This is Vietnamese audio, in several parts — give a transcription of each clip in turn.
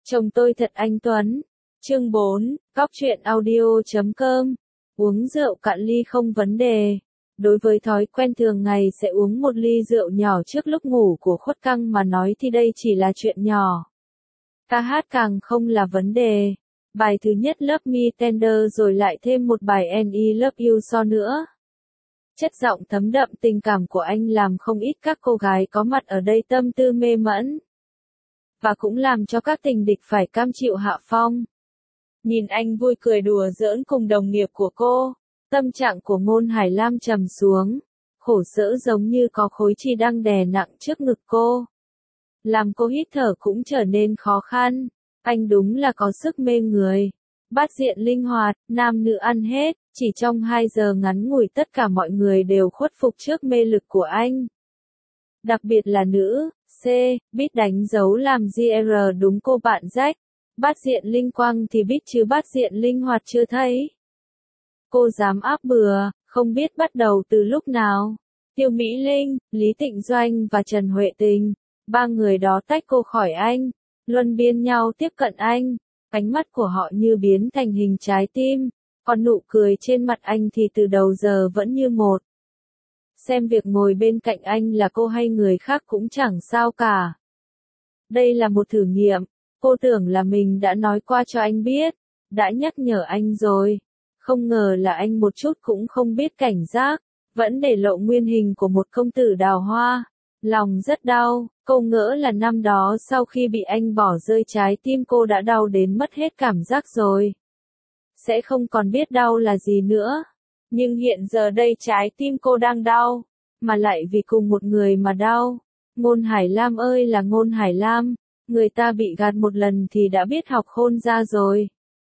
Chồng tôi thật anh tuấn. Chương 4, Góc truyện audio.com. Uống rượu cạn ly không vấn đề. Đối với thói quen thường ngày sẽ uống một ly rượu nhỏ trước lúc ngủ của Khuất Căng mà nói thì đây chỉ là chuyện nhỏ. Ca hát càng không là vấn đề. Bài thứ nhất Love Me Tender rồi lại thêm một bài And I Love You So nữa. Chất giọng thấm đậm tình cảm của anh làm không ít các cô gái có mặt ở đây tâm tư mê mẩn. Và cũng làm cho các tình địch phải cam chịu hạ phong. Nhìn anh vui cười đùa giỡn cùng đồng nghiệp của cô, tâm trạng của Ngôn Hải Lam trầm xuống, khổ sở giống như có khối chì đang đè nặng trước ngực cô. Làm cô hít thở cũng trở nên khó khăn, anh đúng là có sức mê người. Bát diện linh hoạt, nam nữ ăn hết, chỉ trong 2 giờ ngắn ngủi tất cả mọi người đều khuất phục trước mê lực của anh. Đặc biệt là nữ, C, biết đánh dấu làm GR đúng cô bạn rách. Bát diện linh quang thì biết chứ bát diện linh hoạt chưa thấy. Cô dám áp bừa, không biết bắt đầu từ lúc nào. Tiêu Mỹ Linh, Lý Tịnh Doanh và Trần Huệ Tình, 3 người đó tách cô khỏi anh, luân biên nhau tiếp cận anh. Ánh mắt của họ như biến thành hình trái tim, còn nụ cười trên mặt anh thì từ đầu giờ vẫn như một. Xem việc ngồi bên cạnh anh là cô hay người khác cũng chẳng sao cả. Đây là một thử nghiệm, cô tưởng là mình đã nói qua cho anh biết, đã nhắc nhở anh rồi. Không ngờ là anh một chút cũng không biết cảnh giác, vẫn để lộ nguyên hình của một công tử đào hoa. Lòng rất đau, cô ngỡ là năm đó sau khi bị anh bỏ rơi trái tim cô đã đau đến mất hết cảm giác rồi. Sẽ không còn biết đau là gì nữa. Nhưng hiện giờ đây trái tim cô đang đau, mà lại vì cùng một người mà đau. Ngôn Hải Lam ơi là Ngôn Hải Lam, người ta bị gạt một lần thì đã biết học khôn ra rồi.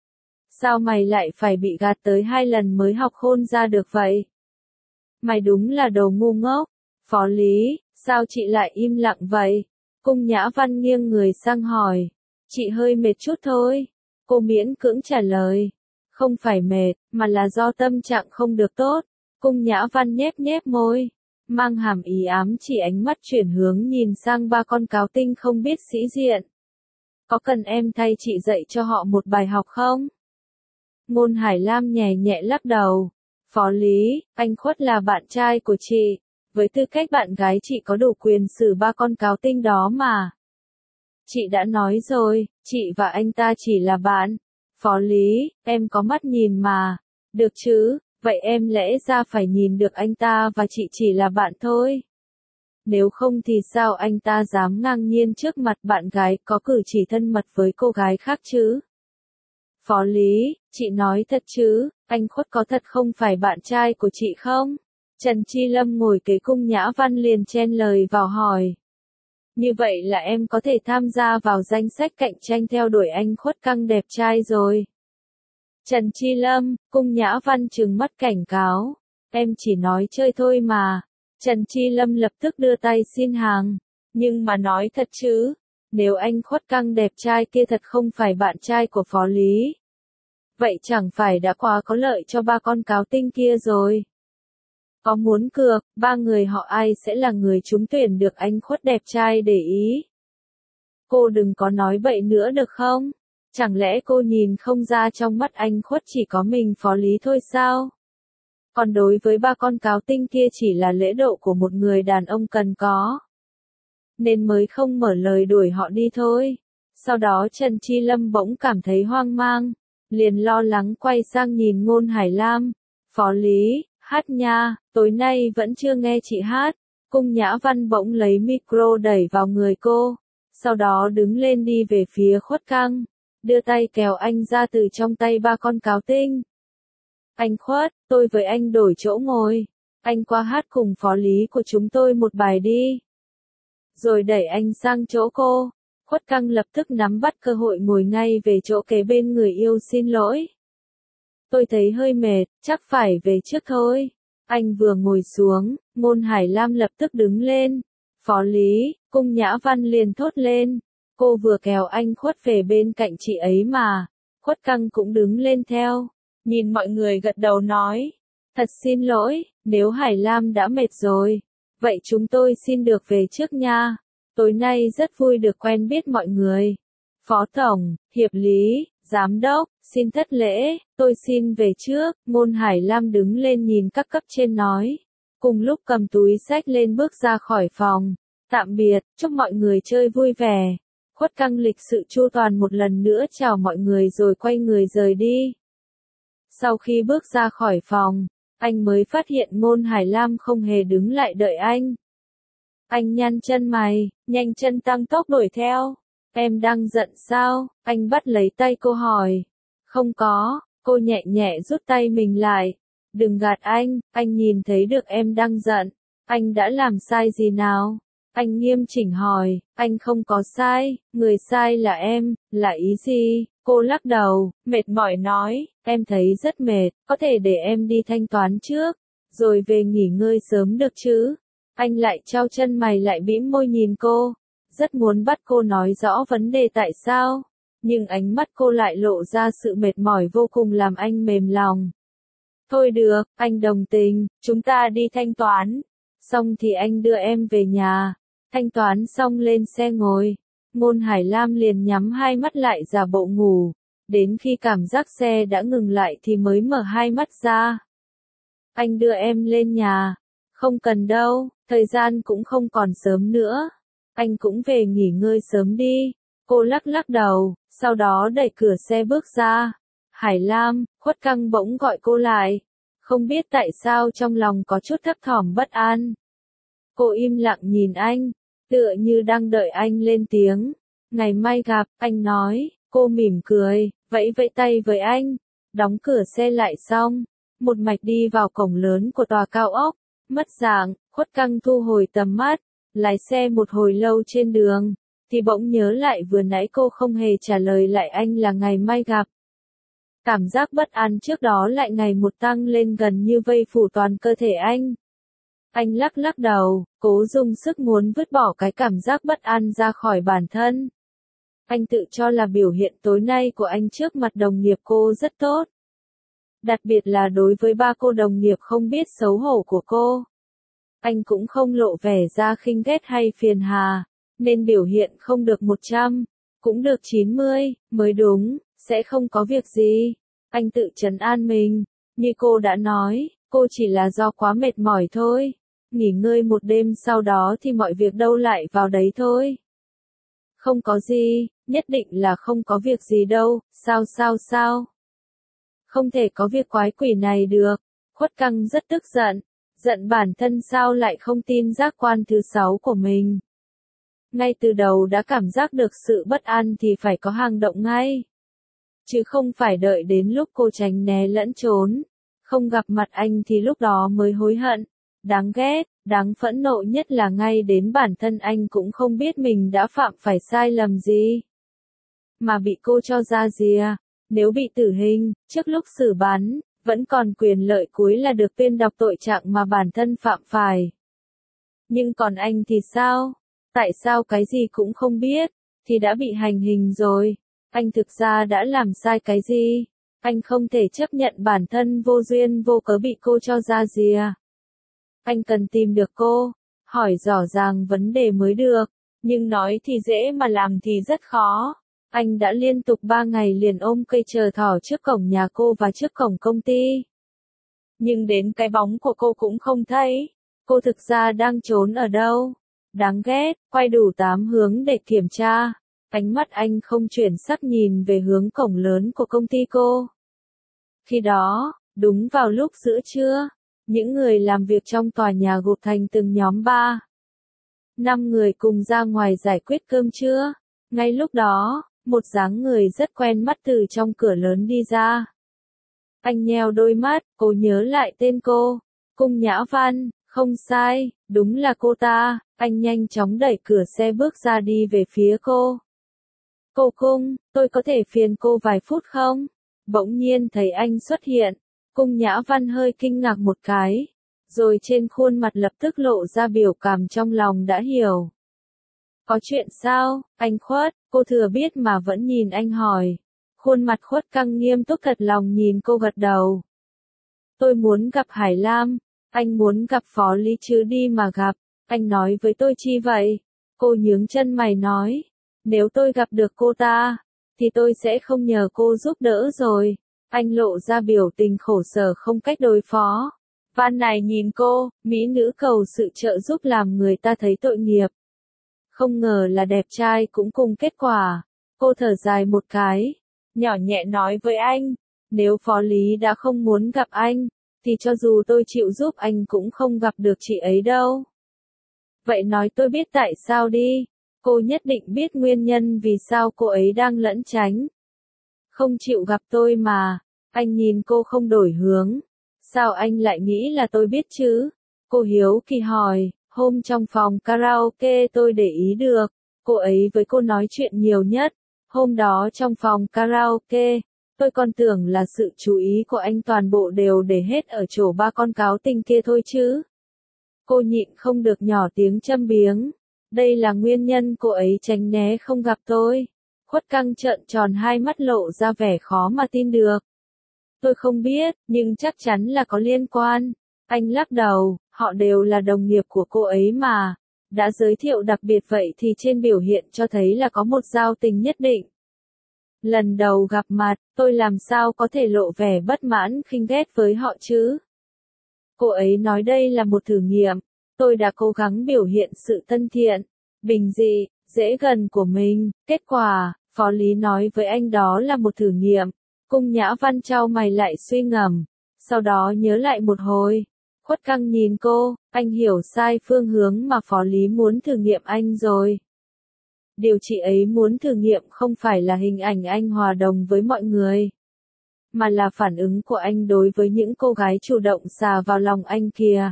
Sao mày lại phải bị gạt tới 2 lần mới học khôn ra được vậy? Mày đúng là đồ ngu ngốc. Phó Lý, sao chị lại im lặng vậy? Cung Nhã Văn nghiêng người sang hỏi. Chị hơi mệt chút thôi. Cô miễn cưỡng trả lời. Không phải mệt, mà là do tâm trạng không được tốt. Cung Nhã Văn nhếch nhếch môi, mang hàm ý ám chỉ ánh mắt chuyển hướng nhìn sang 3 con cáo tinh không biết sĩ diện. Có cần em thay chị dạy cho họ một bài học không? Ngôn Hải Lam nhẹ nhẹ lắc đầu. Phó Lý, anh Khuất là bạn trai của chị. Với tư cách bạn gái chị có đủ quyền xử 3 con cáo tinh đó mà. Chị đã nói rồi, chị và anh ta chỉ là bạn. Phó Lý, em có mắt nhìn mà. Được chứ, vậy em lẽ ra phải nhìn được anh ta và chị chỉ là bạn thôi. Nếu không thì sao anh ta dám ngang nhiên trước mặt bạn gái có cử chỉ thân mật với cô gái khác chứ? Phó Lý, chị nói thật chứ, anh Khuất có thật không phải bạn trai của chị không? Trần Chi Lâm ngồi kế Cung Nhã Văn liền chen lời vào hỏi. Như vậy là em có thể tham gia vào danh sách cạnh tranh theo đuổi anh Khuất Căng đẹp trai rồi. Trần Chi Lâm, Cung Nhã Văn trừng mắt cảnh cáo. Em chỉ nói chơi thôi mà. Trần Chi Lâm lập tức đưa tay xin hàng. Nhưng mà nói thật chứ, nếu anh Khuất Căng đẹp trai kia thật không phải bạn trai của Phó Lý, vậy chẳng phải đã quá có lợi cho 3 con cáo tinh kia rồi. Có muốn cược, 3 người họ ai sẽ là người trúng tuyển được anh Khuất đẹp trai để ý. Cô đừng có nói bậy nữa được không? Chẳng lẽ cô nhìn không ra trong mắt anh Khuất chỉ có mình Phó Lý thôi sao? Còn đối với 3 con cáo tinh kia chỉ là lễ độ của một người đàn ông cần có. Nên mới không mở lời đuổi họ đi thôi. Sau đó Trần Chi Lâm bỗng cảm thấy hoang mang, liền lo lắng quay sang nhìn Ngôn Hải Lam. Phó Lý, hát nha, tối nay vẫn chưa nghe chị hát. Cung Nhã Văn bỗng lấy micro đẩy vào người cô, sau đó đứng lên đi về phía Khuất Căng, đưa tay kéo anh ra từ trong tay 3 con cáo tinh. Anh Khuất, tôi với anh đổi chỗ ngồi, anh qua hát cùng Phó Lý của chúng tôi một bài đi. Rồi đẩy anh sang chỗ cô. Khuất Căng lập tức nắm bắt cơ hội ngồi ngay về chỗ kế bên người yêu xin lỗi. Tôi thấy hơi mệt, chắc phải về trước thôi. Anh vừa ngồi xuống, Ngôn Hải Lam lập tức đứng lên. Phó Lý, Cung Nhã Văn liền thốt lên. Cô vừa kéo anh Khuất về bên cạnh chị ấy mà. Khuất Căng cũng đứng lên theo. Nhìn mọi người gật đầu nói. Thật xin lỗi, nếu Hải Lam đã mệt rồi. Vậy chúng tôi xin được về trước nha. Tối nay rất vui được quen biết mọi người. Phó tổng, hiệp lý, giám đốc, xin thất lễ, tôi xin về trước. Ngôn Hải Lam đứng lên nhìn các cấp trên nói. Cùng lúc cầm túi xách lên bước ra khỏi phòng. Tạm biệt, chúc mọi người chơi vui vẻ. Khuất Căng lịch sự chu toàn một lần nữa chào mọi người rồi quay người rời đi. Sau khi bước ra khỏi phòng, anh mới phát hiện Ngôn Hải Lam không hề đứng lại đợi anh. Anh nhăn chân mày, nhanh chân tăng tốc đuổi theo. Em đang giận sao? Anh bắt lấy tay cô hỏi. Không có, cô nhẹ nhẹ rút tay mình lại. Đừng gạt anh nhìn thấy được em đang giận. Anh đã làm sai gì nào? Anh nghiêm chỉnh hỏi, anh không có sai, người sai là em, là ý gì? Cô lắc đầu, mệt mỏi nói, em thấy rất mệt, có thể để em đi thanh toán trước, rồi về nghỉ ngơi sớm được chứ? Anh lại trao chân mày lại bĩm môi nhìn cô, rất muốn bắt cô nói rõ vấn đề tại sao, nhưng ánh mắt cô lại lộ ra sự mệt mỏi vô cùng làm anh mềm lòng. Thôi được, anh đồng tình, chúng ta đi thanh toán, xong thì anh đưa em về nhà. Thanh toán xong lên xe ngồi, Ngôn Hải Lam liền nhắm hai mắt lại giả bộ ngủ, đến khi cảm giác xe đã ngừng lại thì mới mở hai mắt ra. Anh đưa em lên nhà, không cần đâu, thời gian cũng không còn sớm nữa, anh cũng về nghỉ ngơi sớm đi. Cô lắc lắc đầu, sau đó đẩy cửa xe bước ra. Hải Lam, Khuất Căng bỗng gọi cô lại, không biết tại sao trong lòng có chút thấp thỏm bất an. Cô im lặng nhìn anh, tựa như đang đợi anh lên tiếng. Ngày mai gặp, anh nói. Cô mỉm cười, vẫy vẫy tay với anh. Đóng cửa xe lại xong, một mạch đi vào cổng lớn của tòa cao ốc. Mất dạng, Khuất Căng thu hồi tầm mắt, lái xe một hồi lâu trên đường, thì bỗng nhớ lại vừa nãy cô không hề trả lời lại anh là ngày mai gặp. Cảm giác bất an trước đó lại ngày một tăng lên gần như vây phủ toàn cơ thể anh. Anh lắc lắc đầu, cố dùng sức muốn vứt bỏ cái cảm giác bất an ra khỏi bản thân. Anh tự cho là biểu hiện tối nay của anh trước mặt đồng nghiệp cô rất tốt. Đặc biệt là đối với ba cô đồng nghiệp không biết xấu hổ của cô. Anh cũng không lộ vẻ ra khinh ghét hay phiền hà, nên biểu hiện không được 100, cũng được 90, mới đúng, sẽ không có việc gì. Anh tự trấn an mình, như cô đã nói, cô chỉ là do quá mệt mỏi thôi. Nghỉ ngơi một đêm sau đó thì mọi việc đâu lại vào đấy thôi. Không có gì, nhất định là không có việc gì đâu, sao? Không thể có việc quái quỷ này được. Khuất Căng rất tức giận, giận bản thân sao lại không tin giác quan thứ 6 của mình. Ngay từ đầu đã cảm giác được sự bất an thì phải có hành động ngay. Chứ không phải đợi đến lúc cô tránh né lẫn trốn. Không gặp mặt anh thì lúc đó mới hối hận. Đáng ghét, đáng phẫn nộ nhất là ngay đến bản thân anh cũng không biết mình đã phạm phải sai lầm gì. Mà bị cô cho ra rìa, nếu bị tử hình, trước lúc xử bắn, vẫn còn quyền lợi cuối là được tuyên đọc tội trạng mà bản thân phạm phải. Nhưng còn anh thì sao? Tại sao cái gì cũng không biết, thì đã bị hành hình rồi? Anh thực ra đã làm sai cái gì? Anh không thể chấp nhận bản thân vô duyên vô cớ bị cô cho ra rìa. Anh cần tìm được cô, hỏi rõ ràng vấn đề mới được, nhưng nói thì dễ mà làm thì rất khó. Anh đã liên tục 3 ngày liền ôm cây chờ thỏ trước cổng nhà cô và trước cổng công ty. Nhưng đến cái bóng của cô cũng không thấy. Cô thực ra đang trốn ở đâu? Đáng ghét, quay đủ 8 hướng để kiểm tra. Ánh mắt anh không chuyển sắc nhìn về hướng cổng lớn của công ty cô. Khi đó, đúng vào lúc giữa trưa, những người làm việc trong tòa nhà gộp thành từng nhóm 3. 5 người cùng ra ngoài giải quyết cơm trưa. Ngay lúc đó, một dáng người rất quen mắt từ trong cửa lớn đi ra. Anh nheo đôi mắt, cô nhớ lại tên cô. Cung Nhã Văn, không sai, đúng là cô ta. Anh nhanh chóng đẩy cửa xe bước ra đi về phía cô. Cô Cung, tôi có thể phiền cô vài phút không? Bỗng nhiên thấy anh xuất hiện. Cung Nhã Văn hơi kinh ngạc một cái, rồi trên khuôn mặt lập tức lộ ra biểu cảm trong lòng đã hiểu. Có chuyện sao, anh Khuất? Cô thừa biết mà vẫn nhìn anh hỏi. Khuôn mặt Khuất Căng nghiêm túc thật lòng nhìn cô gật đầu. Tôi muốn gặp Hải Lam, anh muốn gặp Phó Lý chứ đi mà gặp, anh nói với tôi chi vậy? Cô nhướng chân mày nói. Nếu tôi gặp được cô ta, thì tôi sẽ không nhờ cô giúp đỡ rồi. Anh lộ ra biểu tình khổ sở không cách đối phó. Van này nhìn cô, mỹ nữ cầu sự trợ giúp làm người ta thấy tội nghiệp. Không ngờ là đẹp trai cũng cùng kết quả. Cô thở dài một cái, nhỏ nhẹ nói với anh, nếu Phó Lý đã không muốn gặp anh, thì cho dù tôi chịu giúp anh cũng không gặp được chị ấy đâu. Vậy nói tôi biết tại sao đi, cô nhất định biết nguyên nhân vì sao cô ấy đang lẩn tránh. Không chịu gặp tôi mà, anh nhìn cô không đổi hướng. Sao anh lại nghĩ là tôi biết chứ? Cô hiếu kỳ hỏi, hôm trong phòng karaoke tôi để ý được, cô ấy với cô nói chuyện nhiều nhất. Hôm đó trong phòng karaoke, tôi còn tưởng là sự chú ý của anh toàn bộ đều để hết ở chỗ ba con cáo tình kia thôi chứ. Cô nhịn không được nhỏ tiếng châm biếng. Đây là nguyên nhân cô ấy tránh né không gặp tôi. Khuất Căng trợn tròn hai mắt lộ ra vẻ khó mà tin được. Tôi không biết, nhưng chắc chắn là có liên quan. Anh lắc đầu, họ đều là đồng nghiệp của cô ấy mà. Đã giới thiệu đặc biệt vậy thì trên biểu hiện cho thấy là có một giao tình nhất định. Lần đầu gặp mặt, tôi làm sao có thể lộ vẻ bất mãn khinh ghét với họ chứ? Cô ấy nói đây là một thử nghiệm. Tôi đã cố gắng biểu hiện sự thân thiện, bình dị, dễ gần của mình. Kết quả, Phó Lý nói với anh đó là một thử nghiệm. Cung Nhã Văn chau mày lại suy ngẫm, sau đó nhớ lại một hồi. Khuất Căng nhìn cô, anh hiểu sai phương hướng mà Phó Lý muốn thử nghiệm anh rồi. Điều chị ấy muốn thử nghiệm không phải là hình ảnh anh hòa đồng với mọi người, mà là phản ứng của anh đối với những cô gái chủ động xà vào lòng anh kìa.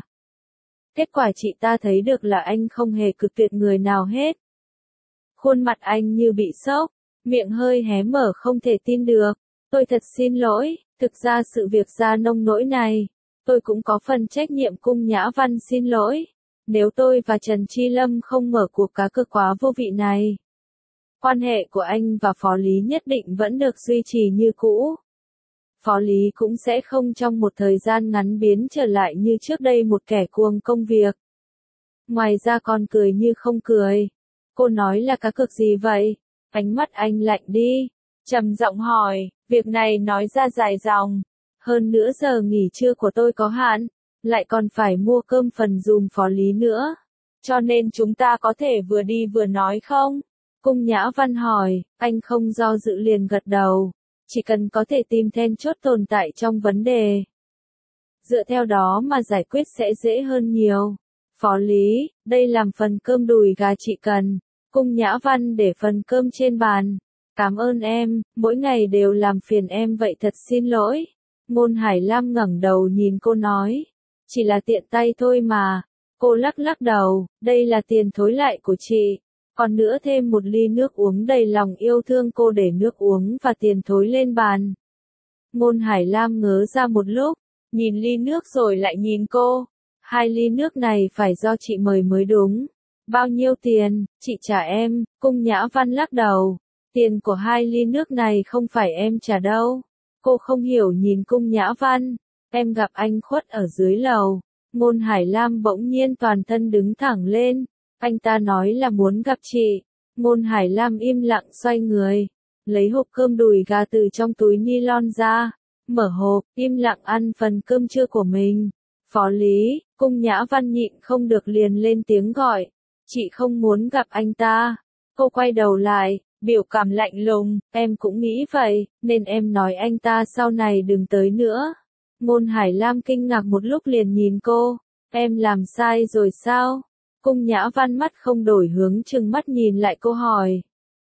Kết quả chị ta thấy được là anh không hề cực tuyệt người nào hết. Khuôn mặt anh như bị sốc, miệng hơi hé mở không thể tin được. Tôi thật xin lỗi, thực ra sự việc ra nông nỗi này, tôi cũng có phần trách nhiệm. Cung Nhã Văn xin lỗi. Nếu tôi và Trần Chi Lâm không mở cuộc cá cược quá vô vị này, quan hệ của anh và Phó Lý nhất định vẫn được duy trì như cũ. Phó Lý cũng sẽ không trong một thời gian ngắn biến trở lại như trước đây một kẻ cuồng công việc. Ngoài ra còn cười như không cười. Cô nói là cá cược gì vậy? Ánh mắt anh lạnh đi, trầm giọng hỏi, việc này nói ra dài dòng. Hơn nữa giờ nghỉ trưa của tôi có hạn, lại còn phải mua cơm phần dùm Phó Lý nữa. Cho nên chúng ta có thể vừa đi vừa nói không? Cung Nhã Văn hỏi, anh không do dự liền gật đầu. Chỉ cần có thể tìm then chốt tồn tại trong vấn đề, dựa theo đó mà giải quyết sẽ dễ hơn nhiều. Phó Lý, đây làm phần cơm đùi gà chị cần. Cung Nhã Văn để phần cơm trên bàn. Cảm ơn em, mỗi ngày đều làm phiền em vậy thật xin lỗi. Ngôn Hải Lam ngẩng đầu nhìn cô nói. Chỉ là tiện tay thôi mà. Cô lắc lắc đầu, đây là tiền thối lại của chị. Còn nữa thêm một ly nước uống đầy lòng yêu thương. Cô để nước uống và tiền thối lên bàn. Ngôn Hải Lam ngớ ra một lúc, nhìn ly nước rồi lại nhìn cô. 2 ly nước này phải do chị mời mới đúng. Bao nhiêu tiền, chị trả em. Cung Nhã Văn lắc đầu. Tiền của 2 ly nước này không phải em trả đâu. Cô không hiểu nhìn Cung Nhã Văn. Em gặp anh Khuất ở dưới lầu. Ngôn Hải Lam bỗng nhiên toàn thân đứng thẳng lên. Anh ta nói là muốn gặp chị. Ngôn Hải Lam im lặng xoay người, lấy hộp cơm đùi gà từ trong túi nylon ra, mở hộp, im lặng ăn phần cơm trưa của mình. Phó Lý, Cung Nhã Văn nhịn không được liền lên tiếng gọi. Chị không muốn gặp anh ta. Cô quay đầu lại, biểu cảm lạnh lùng, em cũng nghĩ vậy, nên em nói anh ta sau này đừng tới nữa. Ngôn Hải Lam kinh ngạc một lúc liền nhìn cô, em làm sai rồi sao? Cung Nhã Văn mắt không đổi hướng trừng mắt nhìn lại cô hỏi.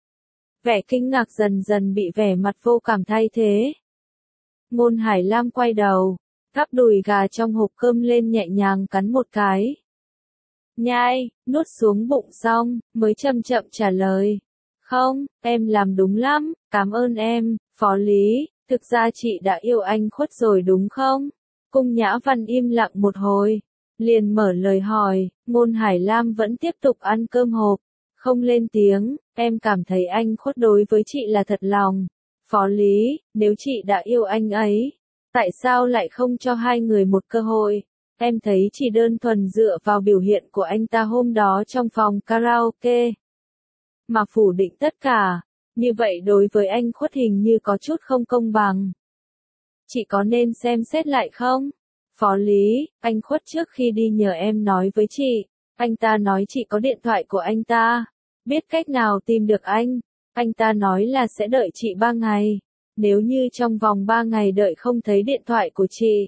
Vẻ kinh ngạc dần dần bị vẻ mặt vô cảm thay thế. Ngôn Hải Lam quay đầu, gắp đùi gà trong hộp cơm lên nhẹ nhàng cắn một cái. Nhai, nuốt xuống bụng xong, mới chậm chậm trả lời. Không, em làm đúng lắm, cảm ơn em, Phó Lý, thực ra chị đã yêu anh Khuất rồi đúng không? Cung Nhã Văn im lặng một hồi, liền mở lời hỏi. Ngôn Hải Lam vẫn tiếp tục ăn cơm hộp, không lên tiếng. Em cảm thấy anh Khuất đối với chị là thật lòng. Phó Lý, nếu chị đã yêu anh ấy, tại sao lại không cho hai người một cơ hội? Em thấy chỉ đơn thuần dựa vào biểu hiện của anh ta hôm đó trong phòng karaoke, mà phủ định tất cả. Như vậy đối với anh Khuất hình như có chút không công bằng. Chị có nên xem xét lại không? Phó Lý, anh Khuất trước khi đi nhờ em nói với chị. Anh ta nói chị có điện thoại của anh ta. Biết cách nào tìm được anh. Anh ta nói là sẽ đợi chị 3 ngày. Nếu như trong vòng 3 ngày đợi không thấy điện thoại của chị.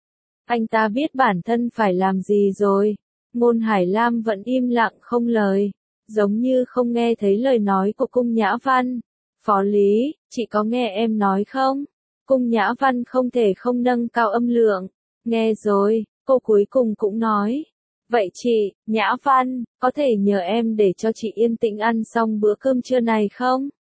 Anh ta biết bản thân phải làm gì rồi. Ngôn Hải Lam vẫn im lặng không lời. Giống như không nghe thấy lời nói của Cung Nhã Văn. Phó Lý, chị có nghe em nói không? Cung Nhã Văn không thể không nâng cao âm lượng. Nghe rồi, cô cuối cùng cũng nói. Vậy chị, Nhã Văn, có thể nhờ em để cho chị yên tĩnh ăn xong bữa cơm trưa này không?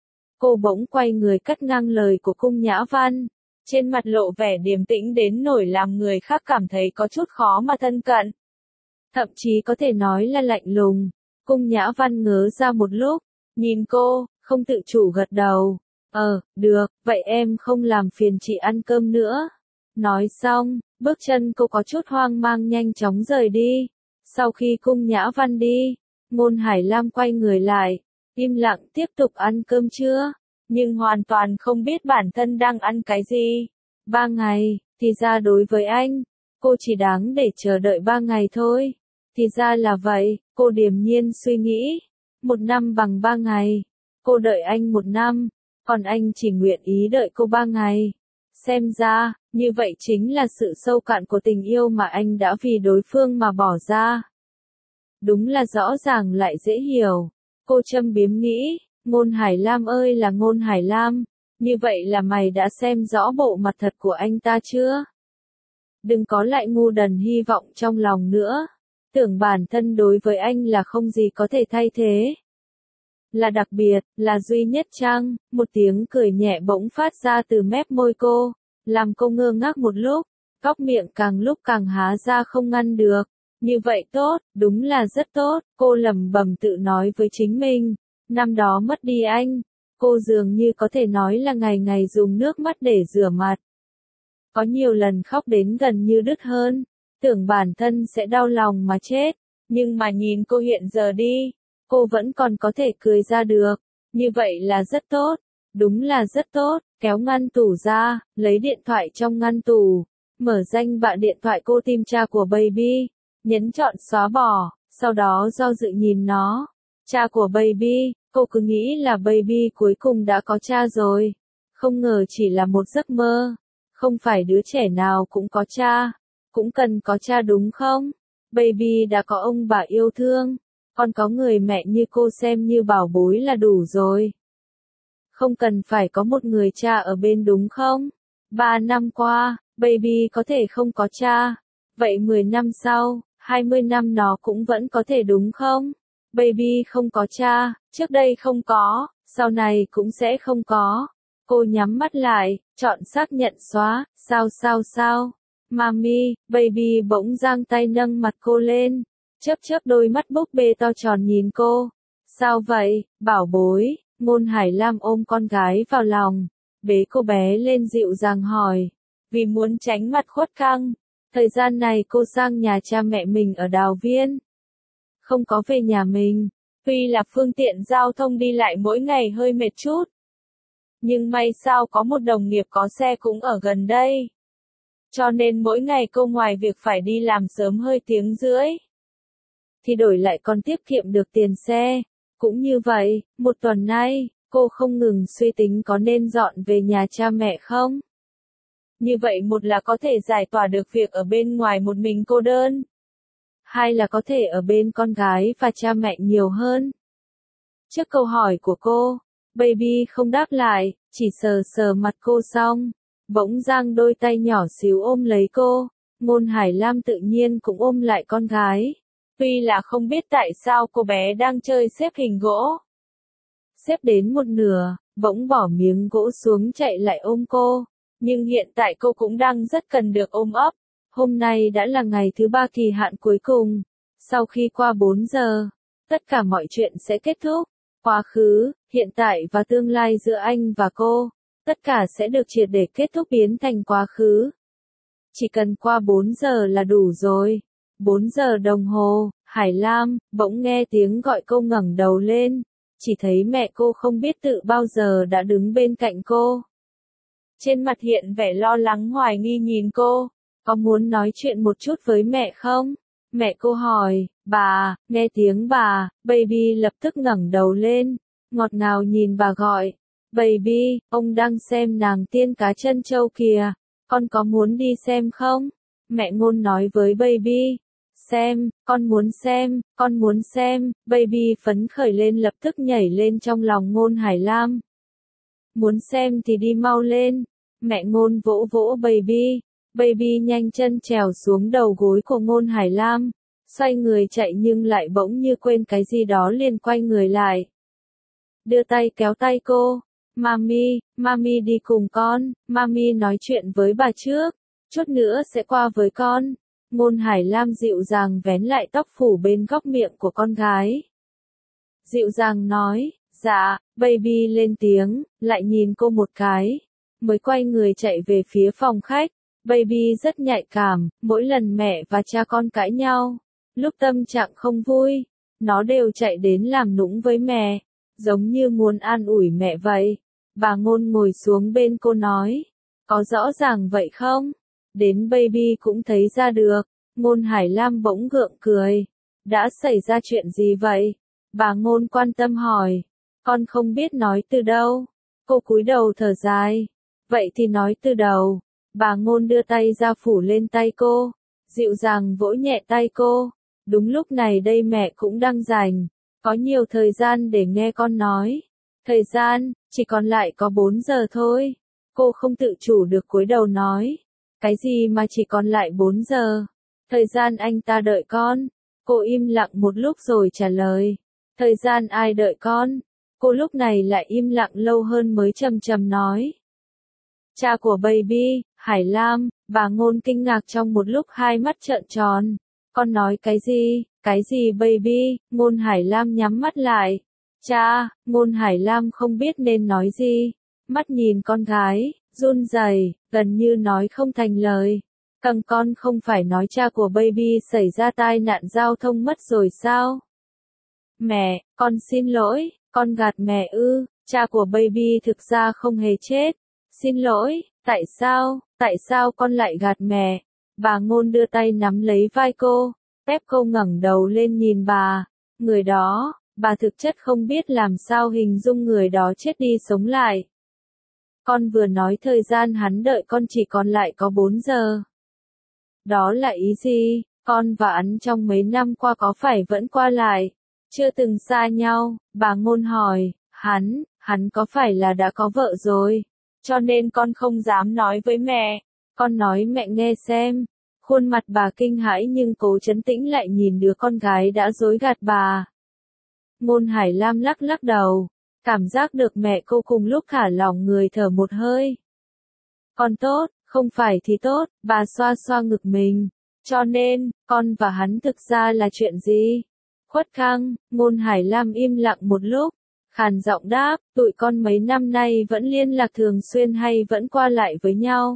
Cô bỗng quay người cắt ngang lời của Cung Nhã Văn. Trên mặt lộ vẻ điềm tĩnh đến nỗi làm người khác cảm thấy có chút khó mà thân cận. Thậm chí có thể nói là lạnh lùng. Cung Nhã Văn ngớ ra một lúc, nhìn cô, không tự chủ gật đầu. Được, vậy em không làm phiền chị ăn cơm nữa. Nói xong, bước chân cô có chút hoang mang nhanh chóng rời đi. Sau khi Cung Nhã Văn đi, Ngôn Hải Lam quay người lại, im lặng tiếp tục ăn cơm trưa, nhưng hoàn toàn không biết bản thân đang ăn cái gì. 3 ngày, thì ra đối với anh, cô chỉ đáng để chờ đợi 3 ngày thôi. Thì ra là vậy, cô điềm nhiên suy nghĩ. 1 năm bằng 3 ngày, cô đợi anh 1 năm, còn anh chỉ nguyện ý đợi cô 3 ngày. Xem ra, như vậy chính là sự sâu cạn của tình yêu mà anh đã vì đối phương mà bỏ ra. Đúng là rõ ràng lại dễ hiểu. Cô châm biếm nghĩ, Ngôn Hải Lam ơi là Ngôn Hải Lam, như vậy là mày đã xem rõ bộ mặt thật của anh ta chưa? Đừng có lại ngu đần hy vọng trong lòng nữa. Tưởng bản thân đối với anh là không gì có thể thay thế. Là đặc biệt, là duy nhất chăng? Một tiếng cười nhẹ bỗng phát ra từ mép môi cô, làm cô ngơ ngác một lúc, góc miệng càng lúc càng há ra không ngăn được. Như vậy tốt, đúng là rất tốt, cô lẩm bẩm tự nói với chính mình. Năm đó mất đi anh, cô dường như có thể nói là ngày ngày dùng nước mắt để rửa mặt. Có nhiều lần khóc đến gần như đứt hơn, tưởng bản thân sẽ đau lòng mà chết, nhưng mà nhìn cô hiện giờ đi, cô vẫn còn có thể cười ra được, như vậy là rất tốt, đúng là rất tốt, kéo ngăn tủ ra, lấy điện thoại trong ngăn tủ, mở danh bạ điện thoại cô tìm cha của Baby, nhấn chọn xóa bỏ, sau đó do dự nhìn nó, cha của Baby, cô cứ nghĩ là Baby cuối cùng đã có cha rồi, không ngờ chỉ là một giấc mơ, không phải đứa trẻ nào cũng có cha, cũng cần có cha đúng không? Baby đã có ông bà yêu thương. Còn có người mẹ như cô xem như bảo bối là đủ rồi. Không cần phải có một người cha ở bên đúng không? 3 năm qua, Baby có thể không có cha. Vậy 10 năm sau, 20 năm nó cũng vẫn có thể đúng không? Baby không có cha, trước đây không có, sau này cũng sẽ không có. Cô nhắm mắt lại, chọn xác nhận xóa, sao. Mami, Baby bỗng giang tay nâng mặt cô lên. Chớp đôi mắt búp bê to tròn nhìn cô. Sao vậy, bảo bối? Ngôn Hải Lam ôm con gái vào lòng, bế cô bé lên dịu dàng hỏi. Vì muốn tránh mặt Khuất căng, thời gian này cô sang nhà cha mẹ mình ở Đào Viên. Không có về nhà mình, tuy là phương tiện giao thông đi lại mỗi ngày hơi mệt chút. Nhưng may sao có một đồng nghiệp có xe cũng ở gần đây. Cho nên mỗi ngày cô ngoài việc phải đi làm sớm hơi tiếng rưỡi, thì đổi lại còn tiết kiệm được tiền xe. Cũng như vậy, một tuần nay, cô không ngừng suy tính có nên dọn về nhà cha mẹ không? Như vậy một là có thể giải tỏa được việc ở bên ngoài một mình cô đơn. Hai là có thể ở bên con gái và cha mẹ nhiều hơn. Trước câu hỏi của cô, Baby không đáp lại, chỉ sờ sờ mặt cô xong, bỗng giang đôi tay nhỏ xíu ôm lấy cô. Ngôn Hải Lam tự nhiên cũng ôm lại con gái. Tuy là không biết tại sao cô bé đang chơi xếp hình gỗ. Xếp đến một nửa, bỗng bỏ miếng gỗ xuống chạy lại ôm cô. Nhưng hiện tại cô cũng đang rất cần được ôm ấp. Hôm nay đã là ngày thứ 3 kỳ hạn cuối cùng. Sau khi qua 4 giờ, tất cả mọi chuyện sẽ kết thúc. Quá khứ, hiện tại và tương lai giữa anh và cô, tất cả sẽ được triệt để kết thúc biến thành quá khứ. Chỉ cần qua 4 giờ là đủ rồi. 4 giờ đồng hồ, Hải Lam bỗng nghe tiếng gọi cô ngẩng đầu lên. chỉ thấy mẹ cô không biết tự bao giờ đã đứng bên cạnh cô. Trên mặt hiện vẻ lo lắng hoài nghi nhìn cô, có muốn nói chuyện một chút với mẹ không? Mẹ cô hỏi, bà, nghe tiếng bà, Baby lập tức ngẩng đầu lên, ngọt ngào nhìn bà gọi, Baby, ông đang xem nàng tiên cá chân châu kìa, con có muốn đi xem không? Mẹ Ngôn nói với Baby, xem, con muốn xem, Baby phấn khởi lên lập tức nhảy lên trong lòng Ngôn Hải Lam. Muốn xem thì đi mau lên, mẹ Ngôn vỗ vỗ Baby, Baby nhanh chân trèo xuống đầu gối của Ngôn Hải Lam, xoay người chạy nhưng lại bỗng như quên cái gì đó liền quay người lại. Đưa tay kéo tay cô, Mami đi cùng con, Mami nói chuyện với bà trước, chút nữa sẽ qua với con. Ngôn Hải Lam dịu dàng vén lại tóc phủ bên góc miệng của con gái. Dịu dàng nói, dạ, Baby lên tiếng, lại nhìn cô một cái, mới quay người chạy về phía phòng khách. Baby rất nhạy cảm, mỗi lần mẹ và cha con cãi nhau, lúc tâm trạng không vui, nó đều chạy đến làm nũng với mẹ, giống như muốn an ủi mẹ vậy. Bà Ngôn ngồi xuống bên cô nói, có rõ ràng vậy không? Đến Baby cũng thấy ra được. Ngôn Hải Lam bỗng gượng cười. Đã xảy ra chuyện gì vậy? Bà Ngôn quan tâm hỏi. Con không biết nói từ đâu. Cô cúi đầu thở dài. Vậy thì nói từ đầu. Bà Ngôn đưa tay ra phủ lên tay cô, dịu dàng vỗ nhẹ tay cô. Đúng lúc này đây mẹ cũng đang rảnh, có nhiều thời gian để nghe con nói. Thời gian, chỉ còn lại có 4 giờ thôi. Cô không tự chủ được cúi đầu nói. Cái gì mà chỉ còn lại 4 giờ? Thời gian anh ta đợi con. Cô im lặng một lúc rồi trả lời. Thời gian ai đợi con? Cô lúc này lại im lặng lâu hơn mới trầm trầm nói. Cha của Baby, Hải Lam. Bà Ngôn kinh ngạc trong một lúc hai mắt trợn tròn. Con nói cái gì? Cái gì Baby? Ngôn Hải Lam nhắm mắt lại. Cha, Ngôn Hải Lam không biết nên nói gì. Mắt nhìn con gái, run rẩy, gần như nói không thành lời. Con không phải nói cha của Baby xảy ra tai nạn giao thông mất rồi sao? Mẹ, con xin lỗi, con gạt mẹ ư, cha của Baby thực ra không hề chết. Xin lỗi, tại sao con lại gạt mẹ? Bà Ngôn đưa tay nắm lấy vai cô, ép cô ngẩng đầu lên nhìn bà. Người đó, bà thực chất không biết làm sao hình dung người đó chết đi sống lại. Con vừa nói thời gian hắn đợi con chỉ còn lại có 4 giờ. Đó là ý gì? Con và hắn trong mấy năm qua có phải vẫn qua lại? Chưa từng xa nhau, bà Ngôn hỏi, hắn có phải là đã có vợ rồi? Cho nên con không dám nói với mẹ. Con nói mẹ nghe xem. Khuôn mặt bà kinh hãi nhưng cố trấn tĩnh lại nhìn đứa con gái đã dối gạt bà. Ngôn Hải Lam lắc lắc đầu, cảm giác được mẹ cô cùng lúc thả lỏng người thở một hơi. Con tốt, không phải thì tốt, bà xoa xoa ngực mình. Cho nên, con và hắn thực ra là chuyện gì? Khuất Khang, Ngôn Hải Lam im lặng một lúc, khàn giọng đáp, tụi con mấy năm nay vẫn liên lạc thường xuyên hay vẫn qua lại với nhau?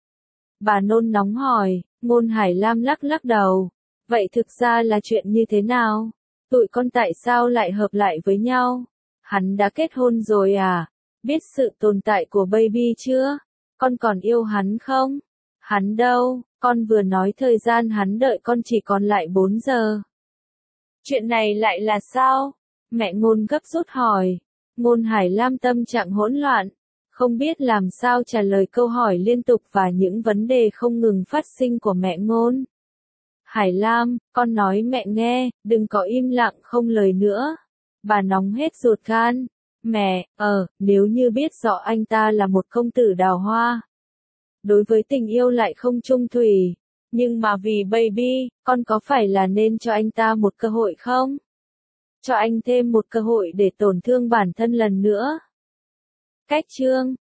Bà nôn nóng hỏi. Ngôn Hải Lam lắc lắc đầu. Vậy thực ra là chuyện như thế nào? Tụi con tại sao lại hợp lại với nhau? Hắn đã kết hôn rồi à? Biết sự tồn tại của Baby chưa? Con còn yêu hắn không? Hắn đâu? Con vừa nói thời gian hắn đợi con chỉ còn lại 4 giờ. Chuyện này lại là sao? Mẹ Ngôn gấp rút hỏi. Ngôn Hải Lam tâm trạng hỗn loạn, không biết làm sao trả lời câu hỏi liên tục và những vấn đề không ngừng phát sinh của mẹ Ngôn. Hải Lam, con nói mẹ nghe, đừng có im lặng không lời nữa. Bà nóng hết ruột gan. Mẹ, nếu như biết rõ anh ta là một công tử đào hoa, đối với tình yêu lại không chung thủy, nhưng mà vì Baby, con có phải là nên cho anh ta một cơ hội không? Cho anh thêm một cơ hội để tổn thương bản thân lần nữa. Cách chương